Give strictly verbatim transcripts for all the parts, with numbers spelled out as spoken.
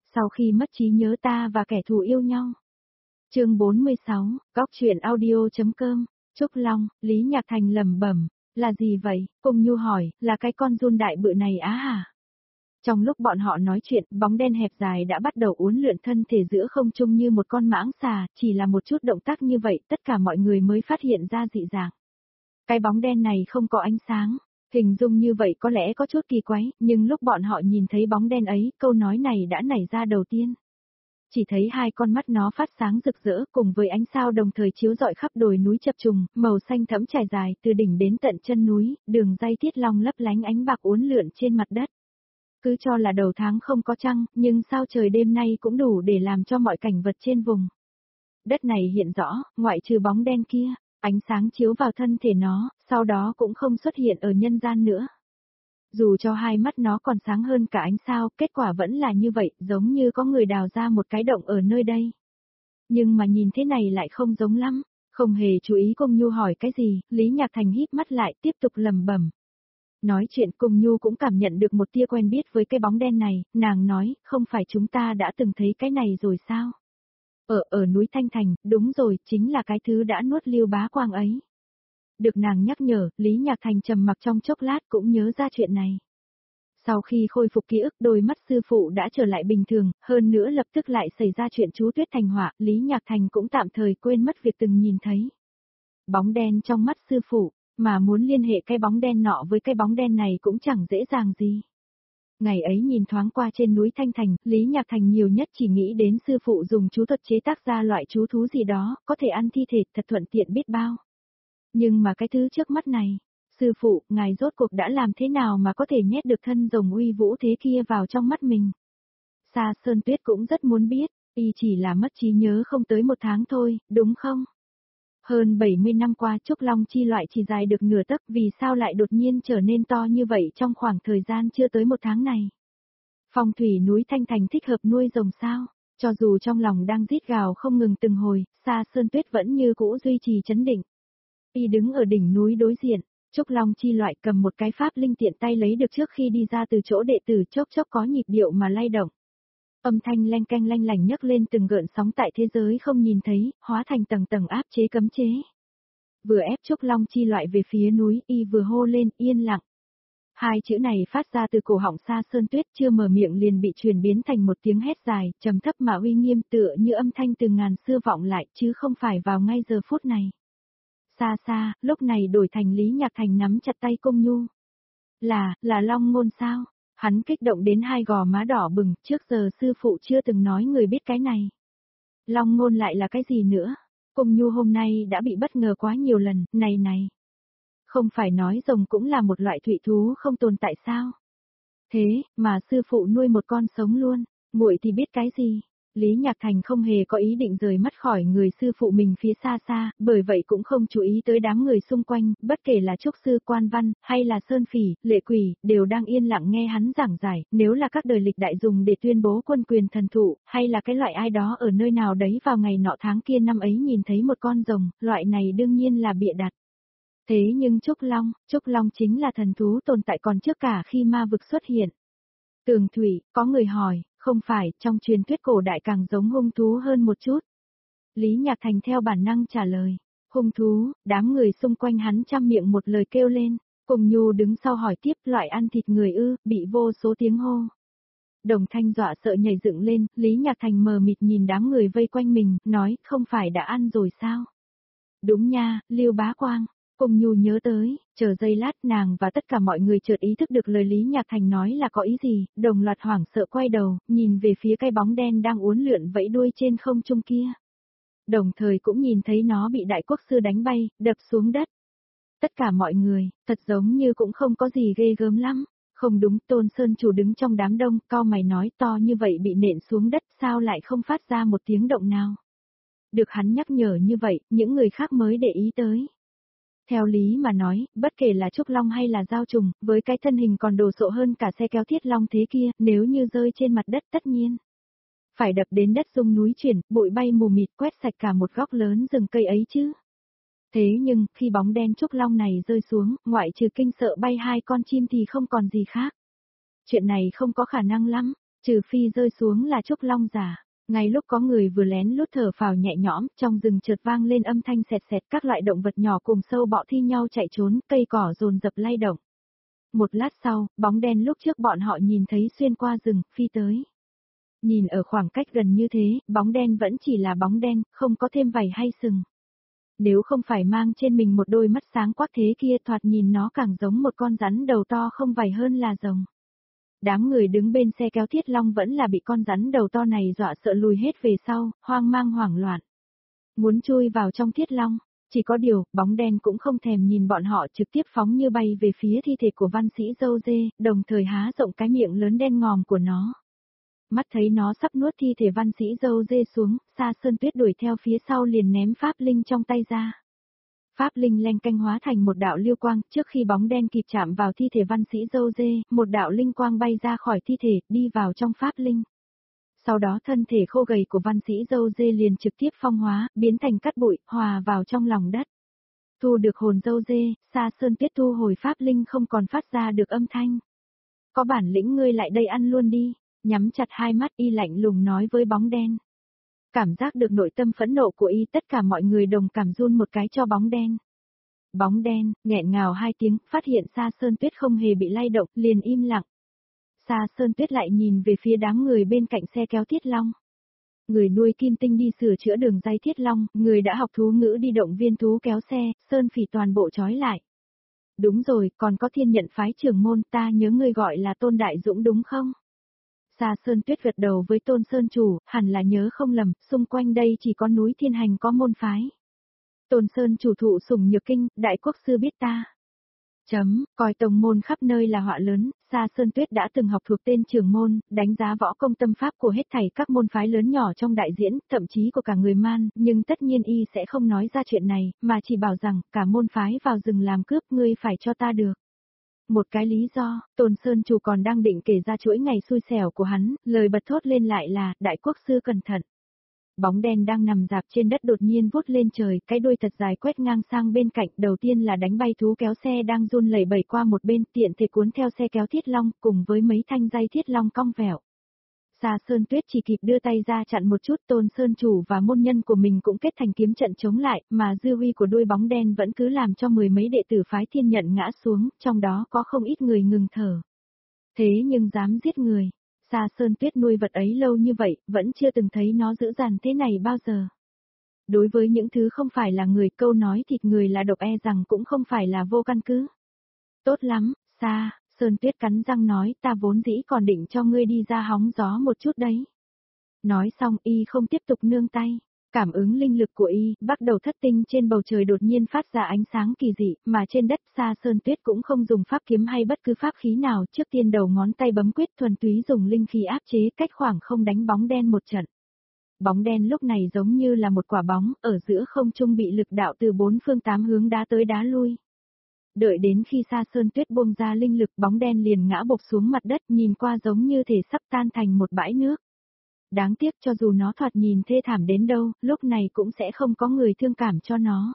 Sau khi mất trí nhớ ta và kẻ thù yêu nhau. Chương bốn mươi sáu, Góc truyện audio.com, Trúc Long, Lý Nhạc Thành lẩm bẩm, là gì vậy? Cung Nhu hỏi, là cái con giun đại bự này á hả? Trong lúc bọn họ nói chuyện, bóng đen hẹp dài đã bắt đầu uốn lượn thân thể giữa không trung như một con mãng xà, chỉ là một chút động tác như vậy, tất cả mọi người mới phát hiện ra dị dạng. Cái bóng đen này không có ánh sáng, hình dung như vậy có lẽ có chút kỳ quái, nhưng lúc bọn họ nhìn thấy bóng đen ấy, câu nói này đã nảy ra đầu tiên. Chỉ thấy hai con mắt nó phát sáng rực rỡ cùng với ánh sao đồng thời chiếu rọi khắp đồi núi chập trùng, màu xanh thẫm trải dài từ đỉnh đến tận chân núi, đường dây thiết long lấp lánh ánh bạc uốn lượn trên mặt đất. Cứ cho là đầu tháng không có trăng, nhưng sao trời đêm nay cũng đủ để làm cho mọi cảnh vật trên vùng đất này hiện rõ, ngoại trừ bóng đen kia, ánh sáng chiếu vào thân thể nó, sau đó cũng không xuất hiện ở nhân gian nữa. Dù cho hai mắt nó còn sáng hơn cả ánh sao, kết quả vẫn là như vậy, giống như có người đào ra một cái động ở nơi đây. Nhưng mà nhìn thế này lại không giống lắm, không hề chú ý Cung Nhu hỏi cái gì, Lý Nhạc Thành híp mắt lại tiếp tục lẩm bẩm. Nói chuyện Cung Nhu cũng cảm nhận được một tia quen biết với cái bóng đen này, nàng nói, không phải chúng ta đã từng thấy cái này rồi sao? Ở, ở núi Thanh Thành, đúng rồi, chính là cái thứ đã nuốt Lưu Bá Quang ấy. Được nàng nhắc nhở, Lý Nhạc Thành trầm mặc trong chốc lát cũng nhớ ra chuyện này. Sau khi khôi phục ký ức, đôi mắt sư phụ đã trở lại bình thường, hơn nữa lập tức lại xảy ra chuyện chú Tuyết Thành họa, Lý Nhạc Thành cũng tạm thời quên mất việc từng nhìn thấy. Bóng đen trong mắt sư phụ, mà muốn liên hệ cái bóng đen nọ với cái bóng đen này cũng chẳng dễ dàng gì. Ngày ấy nhìn thoáng qua trên núi Thanh Thành, Lý Nhạc Thành nhiều nhất chỉ nghĩ đến sư phụ dùng chú thuật chế tác ra loại chú thú gì đó, có thể ăn thi thể thật thuận tiện biết bao. Nhưng mà cái thứ trước mắt này, sư phụ, ngài rốt cuộc đã làm thế nào mà có thể nhét được thân rồng uy vũ thế kia vào trong mắt mình? Sa Sơn Tuyết cũng rất muốn biết, y chỉ là mất trí nhớ không tới một tháng thôi, đúng không? Hơn bảy mươi năm qua Trúc Long chi loại chỉ dài được nửa tấc, vì sao lại đột nhiên trở nên to như vậy trong khoảng thời gian chưa tới một tháng này? Phong thủy núi Thanh Thành thích hợp nuôi rồng sao? Cho dù trong lòng đang rít gào không ngừng từng hồi, Sa Sơn Tuyết vẫn như cũ duy trì chấn định. Y đứng ở đỉnh núi đối diện, Trúc Long chi loại cầm một cái pháp linh tiện tay lấy được trước khi đi ra từ chỗ đệ tử, chốc chốc có nhịp điệu mà lay động. Âm thanh leng keng lanh lảnh nhấc lên từng gợn sóng tại thế giới không nhìn thấy, hóa thành tầng tầng áp chế cấm chế. Vừa ép Trúc Long chi loại về phía núi, y vừa hô lên, yên lặng. Hai chữ này phát ra từ cổ họng Sa Sơn Tuyết, chưa mở miệng liền bị truyền biến thành một tiếng hét dài, trầm thấp mà uy nghiêm, tựa như âm thanh từ ngàn xưa vọng lại, chứ không phải vào ngay giờ phút này. Xa xa, lúc này đổi thành Lý Nhạc Thành nắm chặt tay Cung Nhu. Là, là Long Ngôn sao? Hắn kích động đến hai gò má đỏ bừng, trước giờ sư phụ chưa từng nói người biết cái này. Long Ngôn lại là cái gì nữa? Cung Nhu hôm nay đã bị bất ngờ quá nhiều lần, này này. Không phải nói rồng cũng là một loại thủy thú không tồn tại sao? Thế, mà sư phụ nuôi một con sống luôn, muội thì biết cái gì? Lý Nhạc Thành không hề có ý định rời mắt khỏi người sư phụ mình phía xa xa, bởi vậy cũng không chú ý tới đám người xung quanh, bất kể là trúc sư Quan Văn, hay là Sơn Phỉ, Lệ Quỷ, đều đang yên lặng nghe hắn giảng giải, nếu là các đời lịch đại dùng để tuyên bố quân quyền thần thụ, hay là cái loại ai đó ở nơi nào đấy vào ngày nọ tháng kia năm ấy nhìn thấy một con rồng, loại này đương nhiên là bịa đặt. Thế nhưng Trúc Long, Trúc Long chính là thần thú tồn tại còn trước cả khi ma vực xuất hiện. Tường Thủy, có người hỏi, không phải, trong truyền thuyết cổ đại càng giống hung thú hơn một chút. Lý Nhạc Thành theo bản năng trả lời, hung thú, đám người xung quanh hắn chăm miệng một lời kêu lên, Cùng Nhu đứng sau hỏi tiếp, loại ăn thịt người ư, bị vô số tiếng hô. Đồng Thanh dọa sợ nhảy dựng lên, Lý Nhạc Thành mờ mịt nhìn đám người vây quanh mình, nói, không phải đã ăn rồi sao? Đúng nha, Lưu Bá Quang. Cung Nhu nhớ tới, chờ giây lát nàng và tất cả mọi người chợt ý thức được lời Lý Nhạc Thành nói là có ý gì, đồng loạt hoảng sợ quay đầu, nhìn về phía cái bóng đen đang uốn lượn vẫy đuôi trên không trung kia. Đồng thời cũng nhìn thấy nó bị đại quốc sư đánh bay, đập xuống đất. Tất cả mọi người, thật giống như cũng không có gì ghê gớm lắm. Không đúng, Tôn Sơn Chủ đứng trong đám đông, cau mày nói, to như vậy bị nện xuống đất, sao lại không phát ra một tiếng động nào. Được hắn nhắc nhở như vậy, những người khác mới để ý tới. Theo lý mà nói, bất kể là trúc long hay là dao trùng, với cái thân hình còn đồ sộ hơn cả xe kéo thiết long thế kia, nếu như rơi trên mặt đất tất nhiên phải đập đến đất rung núi chuyển, bụi bay mù mịt quét sạch cả một góc lớn rừng cây ấy chứ. Thế nhưng, khi bóng đen trúc long này rơi xuống, ngoại trừ kinh sợ bay hai con chim thì không còn gì khác. Chuyện này không có khả năng lắm. Trừ phi rơi xuống là Trúc Long giả. Ngay lúc có người vừa lén lút thở phào nhẹ nhõm, trong rừng chợt vang lên âm thanh sẹt sẹt, các loại động vật nhỏ cùng sâu bọ thi nhau chạy trốn, cây cỏ dồn dập lay động. Một lát sau, bóng đen lúc trước bọn họ nhìn thấy xuyên qua rừng, phi tới. Nhìn ở khoảng cách gần như thế, bóng đen vẫn chỉ là bóng đen, không có thêm vảy hay sừng. Nếu không phải mang trên mình một đôi mắt sáng quắc thế kia, thoạt nhìn nó càng giống một con rắn đầu to không vảy hơn là rồng. Đám người đứng bên xe kéo Thiết Long vẫn là bị con rắn đầu to này dọa sợ lùi hết về sau, hoang mang hoảng loạn. Muốn chui vào trong Thiết Long, chỉ có điều, bóng đen cũng không thèm nhìn bọn họ, trực tiếp phóng như bay về phía thi thể của văn sĩ dâu dê, đồng thời há rộng cái miệng lớn đen ngòm của nó. Mắt thấy nó sắp nuốt thi thể văn sĩ dâu dê xuống, Sa Sơn Tuyết đuổi theo phía sau liền ném pháp linh trong tay ra. Pháp linh leng canh hóa thành một đạo lưu quang, trước khi bóng đen kịp chạm vào thi thể văn sĩ dâu dê, một đạo linh quang bay ra khỏi thi thể, đi vào trong pháp linh. Sau đó thân thể khô gầy của văn sĩ dâu dê liền trực tiếp phong hóa, biến thành cát bụi, hòa vào trong lòng đất. Thu được hồn dâu dê, Sa Sơn Tuyết thu hồi pháp linh không còn phát ra được âm thanh. Có bản lĩnh ngươi lại đây ăn luôn đi, nhắm chặt hai mắt y lạnh lùng nói với bóng đen. Cảm giác được nội tâm phẫn nộ của y, tất cả mọi người đồng cảm run một cái cho bóng đen. Bóng đen, nghẹn ngào hai tiếng, phát hiện Sa Sơn Tuyết không hề bị lay động, liền im lặng. Sa Sơn Tuyết lại nhìn về phía đám người bên cạnh xe kéo Thiết Long. Người nuôi Kim Tinh đi sửa chữa đường dây Thiết Long, người đã học thú ngữ đi động viên thú kéo xe, Sơn Phỉ toàn bộ trói lại. Đúng rồi, còn có Thiên Nhận phái trưởng môn, ta nhớ người gọi là Tôn Đại Dũng đúng không? Sa Sơn Tuyết gật đầu với Tôn Sơn Chủ, hẳn là nhớ không lầm, xung quanh đây chỉ có núi Thiên Hành có môn phái. Tôn Sơn Chủ thụ sủng nhược kinh, đại quốc sư biết ta. Chấm, coi tông môn khắp nơi là họa lớn, Sa Sơn Tuyết đã từng học thuộc tên trưởng môn, đánh giá võ công tâm pháp của hết thảy các môn phái lớn nhỏ trong đại diễn, thậm chí của cả người man, nhưng tất nhiên y sẽ không nói ra chuyện này, mà chỉ bảo rằng, cả môn phái vào rừng làm cướp ngươi phải cho ta được. Một cái lý do, Tôn Sơn Chủ còn đang định kể ra chuỗi ngày xui xẻo của hắn, lời bật thốt lên lại là, đại quốc sư cẩn thận. Bóng đen đang nằm dạp trên đất đột nhiên vút lên trời, cái đuôi thật dài quét ngang sang bên cạnh, đầu tiên là đánh bay thú kéo xe đang run lẩy bẩy qua một bên, tiện thể cuốn theo xe kéo Thiết Long, cùng với mấy thanh dây Thiết Long cong vẹo. Sa Sơn Tuyết chỉ kịp đưa tay ra chặn một chút, Tôn Sơn Chủ và môn nhân của mình cũng kết thành kiếm trận chống lại, mà dư uy của đuôi bóng đen vẫn cứ làm cho mười mấy đệ tử phái Thiên Nhận ngã xuống, trong đó có không ít người ngừng thở. Thế nhưng dám giết người. Sa Sơn Tuyết nuôi vật ấy lâu như vậy, vẫn chưa từng thấy nó dữ dằn thế này bao giờ. Đối với những thứ không phải là người, câu nói thịt người là độc e rằng cũng không phải là vô căn cứ. Tốt lắm, Sa, Sơn Tuyết cắn răng nói, ta vốn dĩ còn định cho ngươi đi ra hóng gió một chút đấy. Nói xong y không tiếp tục nương tay. Cảm ứng linh lực của y, bắt đầu thất tinh trên bầu trời đột nhiên phát ra ánh sáng kỳ dị, mà trên đất Sa Sơn Tuyết cũng không dùng pháp kiếm hay bất cứ pháp khí nào, trước tiên đầu ngón tay bấm quyết thuần túy dùng linh khí áp chế cách khoảng không đánh bóng đen một trận. Bóng đen lúc này giống như là một quả bóng, ở giữa không trung bị lực đạo từ bốn phương tám hướng đá tới đá lui. Đợi đến khi Sa Sơn Tuyết buông ra linh lực, bóng đen liền ngã bộc xuống mặt đất, nhìn qua giống như thể sắp tan thành một bãi nước. Đáng tiếc cho dù nó thoạt nhìn thê thảm đến đâu, lúc này cũng sẽ không có người thương cảm cho nó.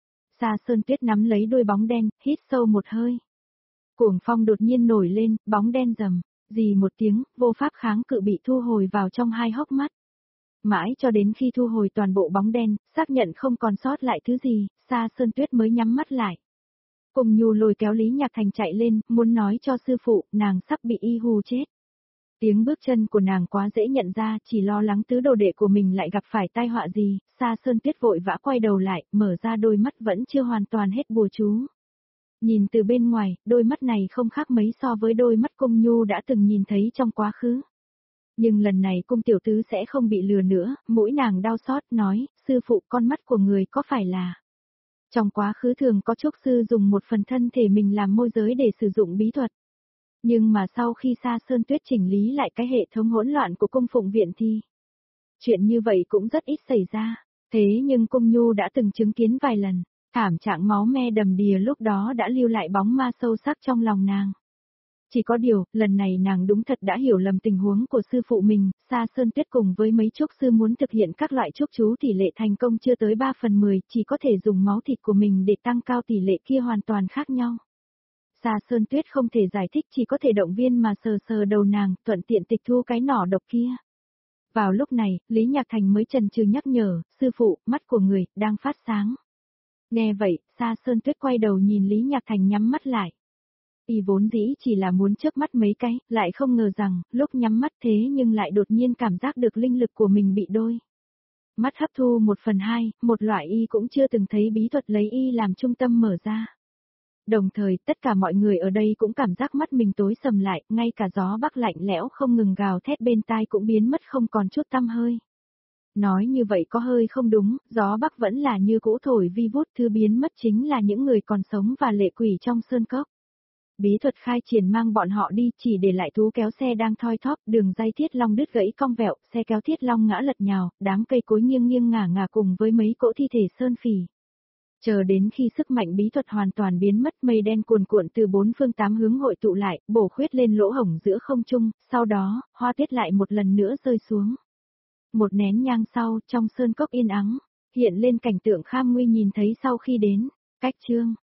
Sa Sơn Tuyết nắm lấy đuôi bóng đen, hít sâu một hơi. Cuồng phong đột nhiên nổi lên, bóng đen rầm, rì một tiếng, vô pháp kháng cự bị thu hồi vào trong hai hốc mắt. Mãi cho đến khi thu hồi toàn bộ bóng đen, xác nhận không còn sót lại thứ gì, Sa Sơn Tuyết mới nhắm mắt lại. Cùng Nhu lôi kéo Lý Nhạc Thành chạy lên, muốn nói cho sư phụ, nàng sắp bị y hù chết. Tiếng bước chân của nàng quá dễ nhận ra, chỉ lo lắng tứ đồ đệ của mình lại gặp phải tai họa gì, Sa Sơn Tuyết vội vã quay đầu lại, mở ra đôi mắt vẫn chưa hoàn toàn hết bùa chú. Nhìn từ bên ngoài, đôi mắt này không khác mấy so với đôi mắt Cung Nhu đã từng nhìn thấy trong quá khứ. Nhưng lần này Cung tiểu tứ sẽ không bị lừa nữa, mũi nàng đau xót nói, sư phụ con mắt của người có phải là... Trong quá khứ thường có trúc sư dùng một phần thân thể mình làm môi giới để sử dụng bí thuật. Nhưng mà sau khi Sa Sơn Tuyết chỉnh lý lại cái hệ thống hỗn loạn của cung phụng viện thì... Chuyện như vậy cũng rất ít xảy ra, thế nhưng Cung Nhu đã từng chứng kiến vài lần, thảm trạng máu me đầm đìa lúc đó đã lưu lại bóng ma sâu sắc trong lòng nàng. Chỉ có điều, lần này nàng đúng thật đã hiểu lầm tình huống của sư phụ mình, Sa Sơn Tuyết cùng với mấy trúc sư muốn thực hiện các loại trúc chú tỷ lệ thành công chưa tới ba phần mười, chỉ có thể dùng máu thịt của mình để tăng cao tỷ lệ kia hoàn toàn khác nhau. Sa Sơn Tuyết không thể giải thích, chỉ có thể động viên mà sờ sờ đầu nàng, thuận tiện tịch thu cái nỏ độc kia. Vào lúc này, Lý Nhạc Thành mới chần chừ nhắc nhở, sư phụ, mắt của người, đang phát sáng. Nghe vậy, Sa Sơn Tuyết quay đầu nhìn Lý Nhạc Thành nhắm mắt lại. Y vốn dĩ chỉ là muốn chớp mắt mấy cái, lại không ngờ rằng, lúc nhắm mắt thế nhưng lại đột nhiên cảm giác được linh lực của mình bị đôi. Mắt hấp thu một phần hai, một loại y cũng chưa từng thấy bí thuật lấy y làm trung tâm mở ra. Đồng thời, tất cả mọi người ở đây cũng cảm giác mắt mình tối sầm lại, ngay cả gió bắc lạnh lẽo không ngừng gào thét bên tai cũng biến mất không còn chút tăm hơi. Nói như vậy có hơi không đúng, gió bắc vẫn là như cũ thổi vi vút, thứ biến mất chính là những người còn sống và lệ quỷ trong sơn cốc. Bí thuật khai triển mang bọn họ đi, chỉ để lại thú kéo xe đang thoi thóp, đường dây thiết long đứt gãy cong vẹo, xe kéo thiết long ngã lật nhào, đám cây cối nghiêng nghiêng ngả ngả cùng với mấy cỗ thi thể sơn phỉ. Chờ đến khi sức mạnh bí thuật hoàn toàn biến mất, mây đen cuồn cuộn từ bốn phương tám hướng hội tụ lại, bổ khuyết lên lỗ hổng giữa không trung, sau đó, hoa tiết lại một lần nữa rơi xuống. Một nén nhang sau, trong sơn cốc yên ắng, hiện lên cảnh tượng kham nguy nhìn thấy sau khi đến, cách chương.